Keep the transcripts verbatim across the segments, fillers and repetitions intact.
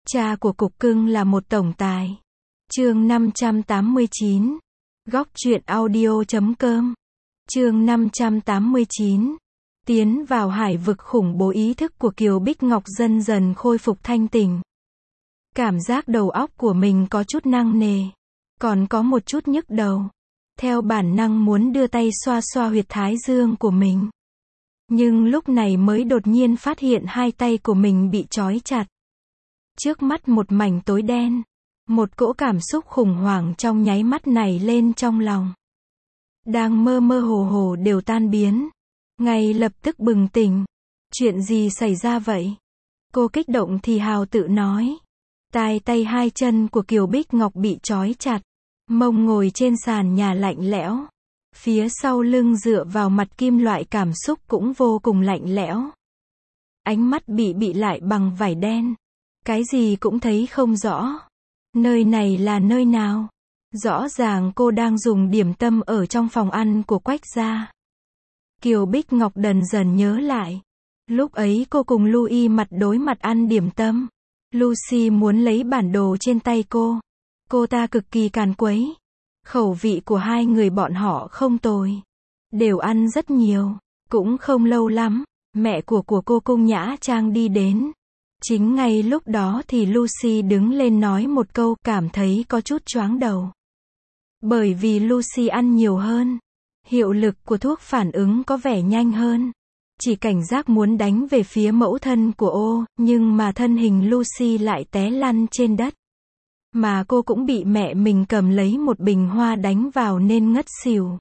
Cha của cục cưng là một tổng tài. Chương năm trăm tám mươi chín. Góc truyện audio chấm com. Chương năm trăm tám mươi chín. Tiến vào hải vực khủng bố, ý thức của Kiều Bích Ngọc dần dần khôi phục thanh tỉnh. Cảm giác đầu óc của mình có chút nặng nề, còn có một chút nhức đầu. Theo bản năng muốn đưa tay xoa xoa huyệt thái dương của mình. Nhưng lúc này mới đột nhiên phát hiện hai tay của mình bị trói chặt. Trước mắt một mảnh tối đen. Một cỗ cảm xúc khủng hoảng trong nháy mắt nảy lên trong lòng. Đang mơ mơ hồ hồ đều tan biến. Ngay lập tức bừng tỉnh. Chuyện gì xảy ra vậy? Cô kích động thì hào tự nói. Tai tay hai chân của Kiều Bích Ngọc bị trói chặt. Mông ngồi trên sàn nhà lạnh lẽo. Phía sau lưng dựa vào mặt kim loại, cảm xúc cũng vô cùng lạnh lẽo. Ánh mắt bị bị lại bằng vải đen. Cái gì cũng thấy không rõ. Nơi này là nơi nào? Rõ ràng cô đang dùng điểm tâm ở trong phòng ăn của Quách gia. Kiều Bích Ngọc dần dần nhớ lại. Lúc ấy cô cùng Louis mặt đối mặt ăn điểm tâm. Lucy muốn lấy bản đồ trên tay cô. Cô ta cực kỳ càn quấy. Khẩu vị của hai người bọn họ không tồi. Đều ăn rất nhiều. Cũng không lâu lắm, mẹ của của cô Cung Nhã Trang đi đến. Chính ngay lúc đó thì Lucy đứng lên nói một câu, cảm thấy có chút choáng đầu. Bởi vì Lucy ăn nhiều hơn. Hiệu lực của thuốc phản ứng có vẻ nhanh hơn. Chỉ cảnh giác muốn đánh về phía mẫu thân của ô, nhưng mà thân hình Lucy lại té lăn trên đất. Mà cô cũng bị mẹ mình cầm lấy một bình hoa đánh vào nên ngất xỉu.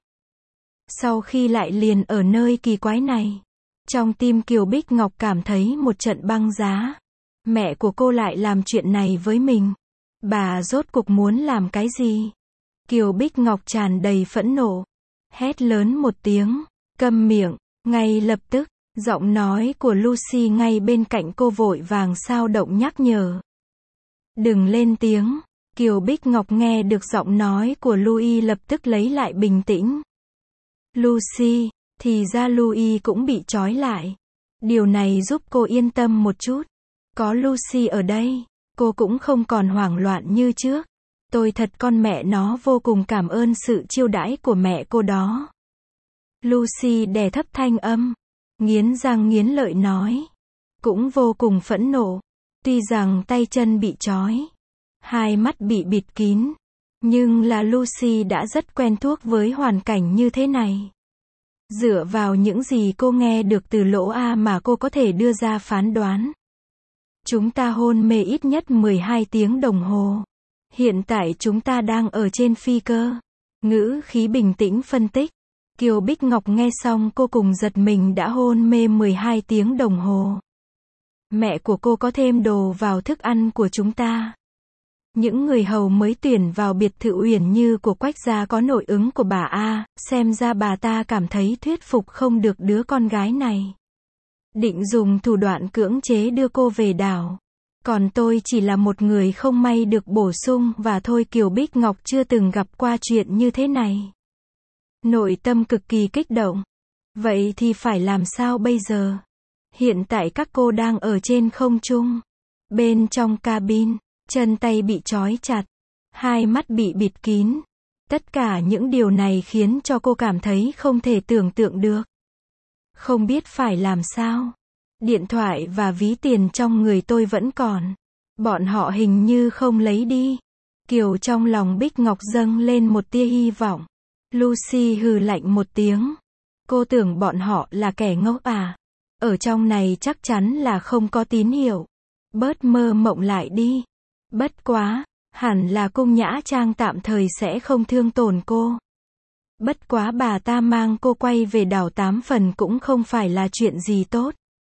Sau khi lại liền ở nơi kỳ quái này, trong tim Kiều Bích Ngọc cảm thấy một trận băng giá. Mẹ của cô lại làm chuyện này với mình. Bà rốt cục muốn làm cái gì? Kiều Bích Ngọc tràn đầy phẫn nộ. Hét lớn một tiếng, câm miệng. Ngay lập tức, giọng nói của Lucy ngay bên cạnh cô vội vàng sao động nhắc nhở. Đừng lên tiếng. Kiều Bích Ngọc nghe được giọng nói của Louis lập tức lấy lại bình tĩnh. Lucy, thì ra Louis cũng bị trói lại. Điều này giúp cô yên tâm một chút. Có Lucy ở đây, cô cũng không còn hoảng loạn như trước. Tôi thật con mẹ nó vô cùng cảm ơn sự chiêu đãi của mẹ cô đó. Lucy đè thấp thanh âm, nghiến răng nghiến lợi nói. Cũng vô cùng phẫn nộ. Tuy rằng tay chân bị trói, hai mắt bị bịt kín, nhưng là Lucy đã rất quen thuộc với hoàn cảnh như thế này. Dựa vào những gì cô nghe được từ lỗ A mà cô có thể đưa ra phán đoán. Chúng ta hôn mê ít nhất mười hai tiếng đồng hồ. Hiện tại chúng ta đang ở trên phi cơ. Ngữ khí bình tĩnh phân tích. Kiều Bích Ngọc nghe xong cô cùng giật mình, đã hôn mê mười hai tiếng đồng hồ. Mẹ của cô có thêm đồ vào thức ăn của chúng ta. Những người hầu mới tuyển vào biệt thự Uyển Như của Quách gia có nội ứng của bà A, xem ra bà ta cảm thấy thuyết phục không được đứa con gái này. Định dùng thủ đoạn cưỡng chế đưa cô về đảo. Còn tôi chỉ là một người không may được bổ sung và thôi. Kiều Bích Ngọc chưa từng gặp qua chuyện như thế này. Nội tâm cực kỳ kích động. Vậy thì phải làm sao bây giờ? Hiện tại các cô đang ở trên không trung. Bên trong cabin, chân tay bị trói chặt, hai mắt bị bịt kín. Tất cả những điều này khiến cho cô cảm thấy không thể tưởng tượng được. Không biết phải làm sao. Điện thoại và ví tiền trong người tôi vẫn còn. Bọn họ hình như không lấy đi. Kiều trong lòng Bích Ngọc dâng lên một tia hy vọng. Lucy hừ lạnh một tiếng. Cô tưởng bọn họ là kẻ ngốc à? Ở trong này chắc chắn là không có tín hiệu. Bớt mơ mộng lại đi. Bất quá, hẳn là Cung Nhã Trang tạm thời sẽ không thương tổn cô. Bất quá bà ta mang cô quay về đảo tám phần cũng không phải là chuyện gì tốt.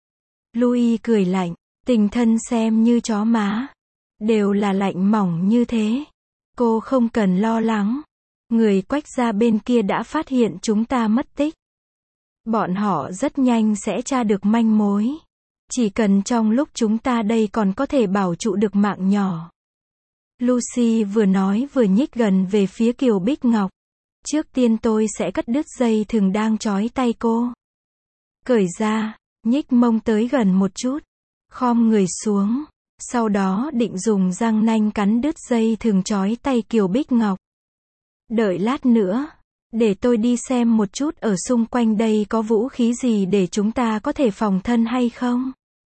Louis cười lạnh, tình thân xem như chó má. Đều là lạnh mỏng như thế. Cô không cần lo lắng. Người Quách gia bên kia đã phát hiện chúng ta mất tích. Bọn họ rất nhanh sẽ tra được manh mối. Chỉ cần trong lúc chúng ta đây còn có thể bảo trụ được mạng nhỏ. Lucy vừa nói vừa nhích gần về phía Kiều Bích Ngọc. Trước tiên tôi sẽ cắt đứt dây thừng đang trói tay cô. Cởi ra, nhích mông tới gần một chút. Khom người xuống. Sau đó định dùng răng nanh cắn đứt dây thừng trói tay Kiều Bích Ngọc. Đợi lát nữa, để tôi đi xem một chút ở xung quanh đây có vũ khí gì để chúng ta có thể phòng thân hay không.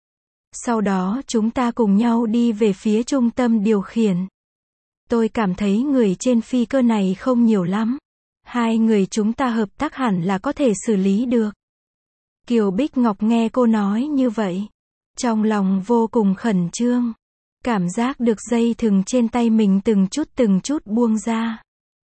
Sau đó chúng ta cùng nhau đi về phía trung tâm điều khiển. Tôi cảm thấy người trên phi cơ này không nhiều lắm. Hai người chúng ta hợp tác hẳn là có thể xử lý được. Kiều Bích Ngọc nghe cô nói như vậy, trong lòng vô cùng khẩn trương. Cảm giác được dây thừng trên tay mình từng chút từng chút buông ra.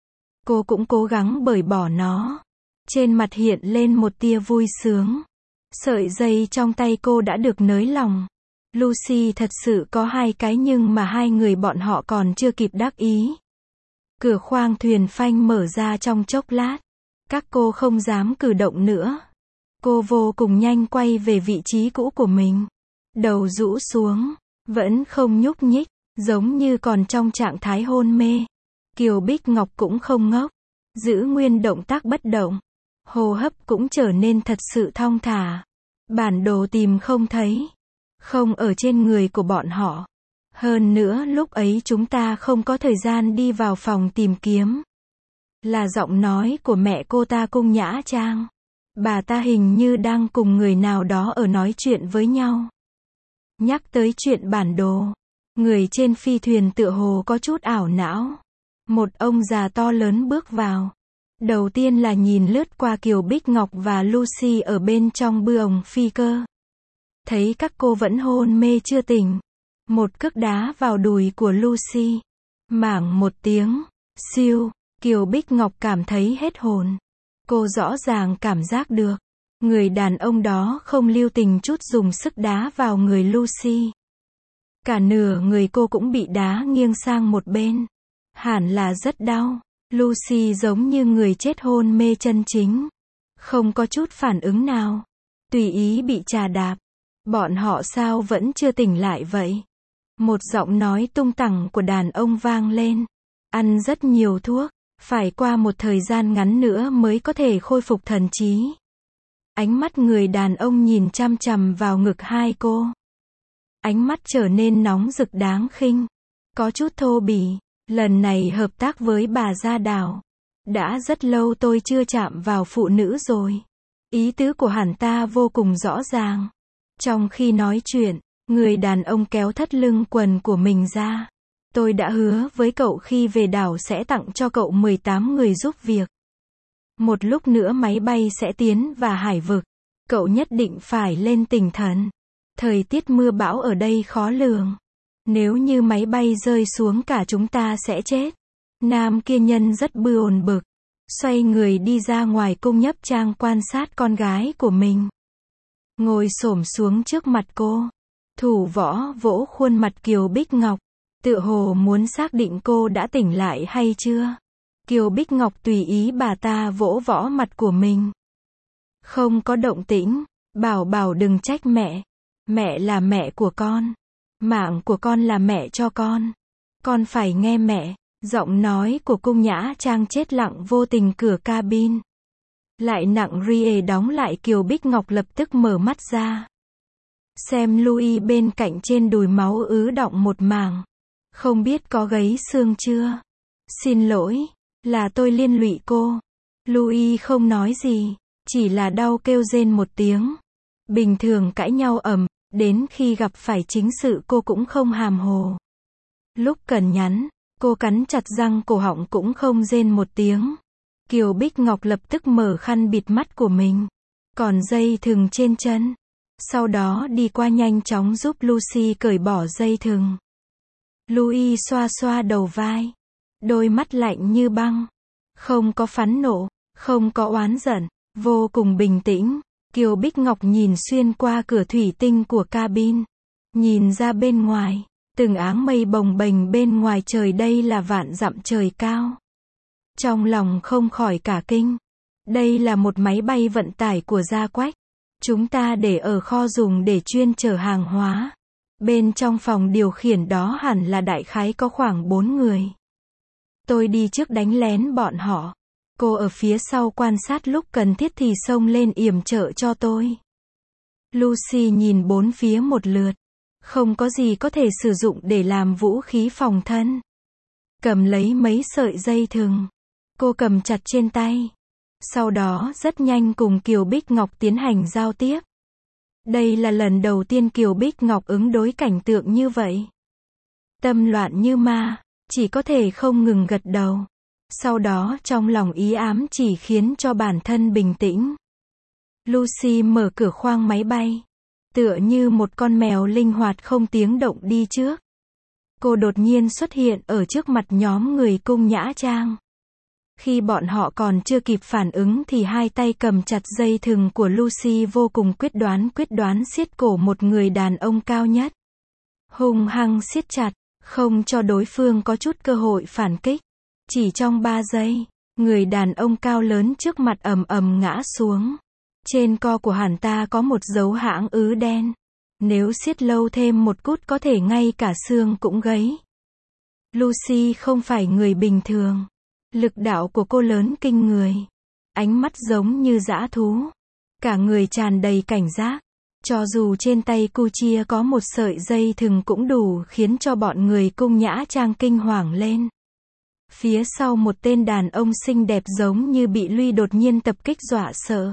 Cô cũng cố gắng bởi bỏ nó. Trên mặt hiện lên một tia vui sướng. Sợi dây trong tay cô đã được nới lỏng. Lucy thật sự có hai cái nhưng mà hai người bọn họ còn chưa kịp đắc ý. Cửa khoang thuyền phanh mở ra trong chốc lát. Các cô không dám cử động nữa. Cô vô cùng nhanh quay về vị trí cũ của mình. Đầu rũ xuống, vẫn không nhúc nhích, giống như còn trong trạng thái hôn mê. Kiều Bích Ngọc cũng không ngốc, giữ nguyên động tác bất động. Hô hấp cũng trở nên thật sự thong thả. Bản đồ tìm không thấy. Không ở trên người của bọn họ. Hơn nữa lúc ấy chúng ta không có thời gian đi vào phòng tìm kiếm. Là giọng nói của mẹ cô ta Cung Nhã Trang. Bà ta hình như đang cùng người nào đó ở nói chuyện với nhau. Nhắc tới chuyện bản đồ. Người trên phi thuyền tựa hồ có chút ảo não. Một ông già to lớn bước vào. Đầu tiên là nhìn lướt qua Kiều Bích Ngọc và Lucy ở bên trong buồng phi cơ. Thấy các cô vẫn hôn mê chưa tỉnh. Một cước đá vào đùi của Lucy. Mảng một tiếng. Siêu. Kiều Bích Ngọc cảm thấy hết hồn. Cô rõ ràng cảm giác được. Người đàn ông đó không lưu tình chút dùng sức đá vào người Lucy. Cả nửa người cô cũng bị đá nghiêng sang một bên. Hẳn là rất đau. Lucy giống như người chết hôn mê chân chính. Không có chút phản ứng nào. Tùy ý bị chà đạp. Bọn họ sao vẫn chưa tỉnh lại vậy? Một giọng nói tung tẳng của đàn ông vang lên. Ăn rất nhiều thuốc. Phải qua một thời gian ngắn nữa mới có thể khôi phục thần trí. Ánh mắt người đàn ông nhìn chăm chằm vào ngực hai cô. Ánh mắt trở nên nóng rực đáng khinh. Có chút thô bỉ. Lần này hợp tác với bà Gia Đào. Đã rất lâu tôi chưa chạm vào phụ nữ rồi. Ý tứ của hắn ta vô cùng rõ ràng. Trong khi nói chuyện, người đàn ông kéo thắt lưng quần của mình ra. Tôi đã hứa với cậu khi về đảo sẽ tặng cho cậu mười tám người giúp việc. Một lúc nữa máy bay sẽ tiến vào hải vực. Cậu nhất định phải lên tinh thần. Thời tiết mưa bão ở đây khó lường. Nếu như máy bay rơi xuống cả chúng ta sẽ chết. Nam kia nhân rất buồn bực. Xoay người đi ra ngoài cung nhấp trang quan sát con gái của mình. Ngồi xổm xuống trước mặt cô. Thủ võ vỗ khuôn mặt Kiều Bích Ngọc. Tựa hồ muốn xác định cô đã tỉnh lại hay chưa. Kiều Bích Ngọc tùy ý bà ta vỗ võ mặt của mình. Không có động tĩnh. Bảo bảo đừng trách mẹ. Mẹ là mẹ của con. Mạng của con là mẹ cho con. Con phải nghe mẹ. Giọng nói của Cung Nhã Trang chết lặng vô tình cửa cabin. Lại nặng rie đóng lại. Kiều Bích Ngọc lập tức mở mắt ra. Xem Louis bên cạnh trên đùi máu ứ đọng một mảng. Không biết có gấy xương chưa? Xin lỗi, là tôi liên lụy cô. Louis không nói gì, chỉ là đau kêu rên một tiếng. Bình thường cãi nhau ầm, đến khi gặp phải chính sự cô cũng không hàm hồ. Lúc cần nhắn, cô cắn chặt răng cổ họng cũng không rên một tiếng. Kiều Bích Ngọc lập tức mở khăn bịt mắt của mình. Còn dây thừng trên chân. Sau đó đi qua nhanh chóng giúp Lucy cởi bỏ dây thừng. Louis xoa xoa đầu vai. Đôi mắt lạnh như băng. Không có phẫn nộ, không có oán giận, vô cùng bình tĩnh. Kiều Bích Ngọc nhìn xuyên qua cửa thủy tinh của cabin. Nhìn ra bên ngoài, từng áng mây bồng bềnh bên ngoài trời đây là vạn dặm trời cao. Trong lòng không khỏi cả kinh. Đây là một máy bay vận tải của Gia Quách. Chúng ta để ở kho dùng để chuyên chở hàng hóa. Bên trong phòng điều khiển đó hẳn là đại khái có khoảng bốn người. Tôi đi trước đánh lén bọn họ. Cô ở phía sau quan sát lúc cần thiết thì xông lên yểm trợ cho tôi. Lucy nhìn bốn phía một lượt. Không có gì có thể sử dụng để làm vũ khí phòng thân. Cầm lấy mấy sợi dây thừng. Cô cầm chặt trên tay. Sau đó rất nhanh cùng Kiều Bích Ngọc tiến hành giao tiếp. Đây là lần đầu tiên Kiều Bích Ngọc ứng đối cảnh tượng như vậy. Tâm loạn như ma, chỉ có thể không ngừng gật đầu. Sau đó trong lòng ý ám chỉ khiến cho bản thân bình tĩnh. Lucy mở cửa khoang máy bay. Tựa như một con mèo linh hoạt không tiếng động đi trước. Cô đột nhiên xuất hiện ở trước mặt nhóm người Cung Nhã Trang. Khi bọn họ còn chưa kịp phản ứng thì hai tay cầm chặt dây thừng của Lucy vô cùng quyết đoán quyết đoán siết cổ một người đàn ông cao nhất. Hung hăng siết chặt, không cho đối phương có chút cơ hội phản kích. Chỉ trong ba giây, người đàn ông cao lớn trước mặt ầm ầm ngã xuống. Trên co của hắn ta có một dấu hãng ứ đen. Nếu siết lâu thêm một cút có thể ngay cả xương cũng gãy. Lucy không phải người bình thường. Lực đạo của cô lớn kinh người. Ánh mắt giống như dã thú. Cả người tràn đầy cảnh giác. Cho dù trên tay cô chia có một sợi dây thừng cũng đủ khiến cho bọn người Cung Nhã Trang kinh hoàng lên. Phía sau một tên đàn ông xinh đẹp giống như bị Luy đột nhiên tập kích dọa sợ.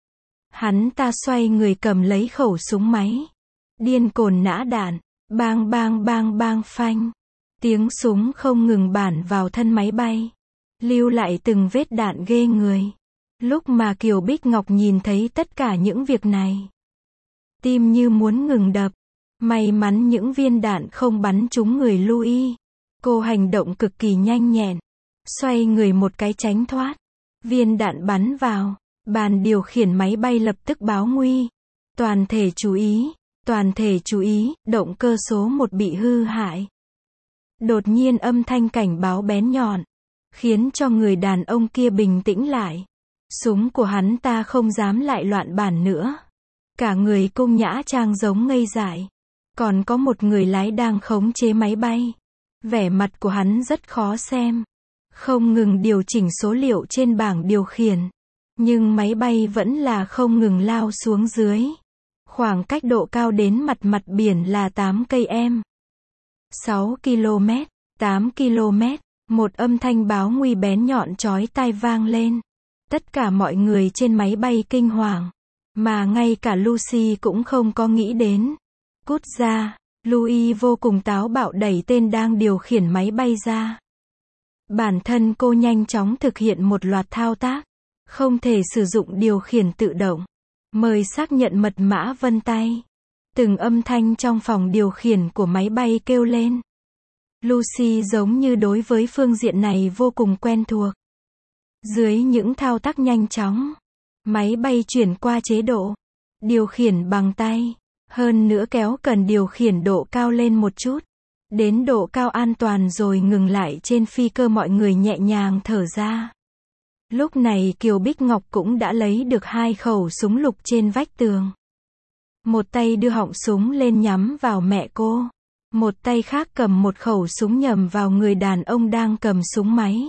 Hắn ta xoay người cầm lấy khẩu súng máy. Điên cồn nã đạn. Bang bang bang bang phanh. Tiếng súng không ngừng bản vào thân máy bay. Lưu lại từng vết đạn ghê người. Lúc mà Kiều Bích Ngọc nhìn thấy tất cả những việc này. Tim như muốn ngừng đập. May mắn những viên đạn không bắn trúng người Louis. Cô hành động cực kỳ nhanh nhẹn. Xoay người một cái tránh thoát. Viên đạn bắn vào. Bàn điều khiển máy bay lập tức báo nguy. Toàn thể chú ý. Toàn thể chú ý, động cơ số một bị hư hại. Đột nhiên âm thanh cảnh báo bén nhọn. Khiến cho người đàn ông kia bình tĩnh lại. Súng của hắn ta không dám lại loạn bản nữa. Cả người Cung Nhã Trang giống ngây dại. Còn có một người lái đang khống chế máy bay. Vẻ mặt của hắn rất khó xem. Không ngừng điều chỉnh số liệu trên bảng điều khiển. Nhưng máy bay vẫn là không ngừng lao xuống dưới. Khoảng cách độ cao đến mặt mặt biển là tám cây em. sáu ki lô mét, tám ki lô mét. Một âm thanh báo nguy bén nhọn chói tai vang lên. Tất cả mọi người trên máy bay kinh hoàng. Mà ngay cả Lucy cũng không có nghĩ đến. Cút ra, Louis vô cùng táo bạo đẩy tên đang điều khiển máy bay ra. Bản thân cô nhanh chóng thực hiện một loạt thao tác. Không thể sử dụng điều khiển tự động. Mời xác nhận mật mã vân tay. Từng âm thanh trong phòng điều khiển của máy bay kêu lên. Lucy giống như đối với phương diện này vô cùng quen thuộc. Dưới những thao tác nhanh chóng, máy bay chuyển qua chế độ điều khiển bằng tay. Hơn nữa kéo cần điều khiển độ cao lên một chút. Đến độ cao an toàn rồi ngừng lại trên phi cơ, mọi người nhẹ nhàng thở ra. Lúc này Kiều Bích Ngọc cũng đã lấy được hai khẩu súng lục trên vách tường. Một tay đưa họng súng lên nhắm vào mẹ cô. Một tay khác cầm một khẩu súng nhằm vào người đàn ông đang cầm súng máy.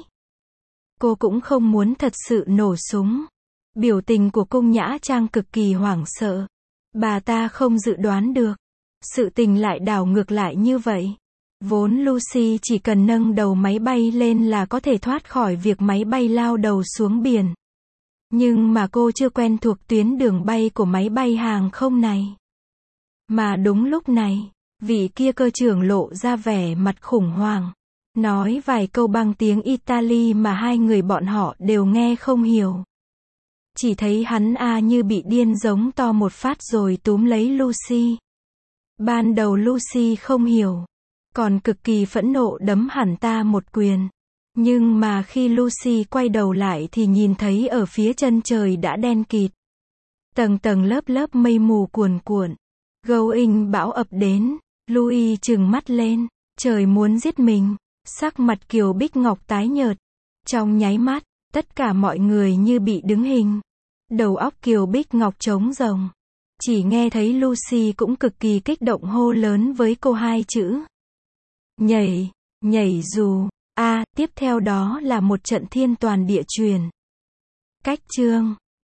Cô cũng không muốn thật sự nổ súng. Biểu tình của Cung Nhã Trang cực kỳ hoảng sợ. Bà ta không dự đoán được. Sự tình lại đảo ngược lại như vậy. Vốn Lucy chỉ cần nâng đầu máy bay lên là có thể thoát khỏi việc máy bay lao đầu xuống biển. Nhưng mà cô chưa quen thuộc tuyến đường bay của máy bay hàng không này. Mà đúng lúc này, vị kia cơ trưởng lộ ra vẻ mặt khủng hoảng. Nói vài câu bằng tiếng Italy mà hai người bọn họ đều nghe không hiểu. Chỉ thấy hắn a như bị điên giống to một phát rồi túm lấy Lucy. Ban đầu Lucy không hiểu. Còn cực kỳ phẫn nộ đấm hẳn ta một quyền. Nhưng mà khi Lucy quay đầu lại thì nhìn thấy ở phía chân trời đã đen kịt. Tầng tầng lớp lớp mây mù cuồn cuộn. Going bão ập đến. Louis trừng mắt lên. Trời muốn giết mình. Sắc mặt Kiều Bích Ngọc tái nhợt. Trong nháy mắt, tất cả mọi người như bị đứng hình. Đầu óc Kiều Bích Ngọc trống rỗng. Chỉ nghe thấy Lucy cũng cực kỳ kích động hô lớn với cô hai chữ. Nhảy, nhảy dù. A, à, tiếp theo đó là một trận thiên toàn địa truyền. Cách chương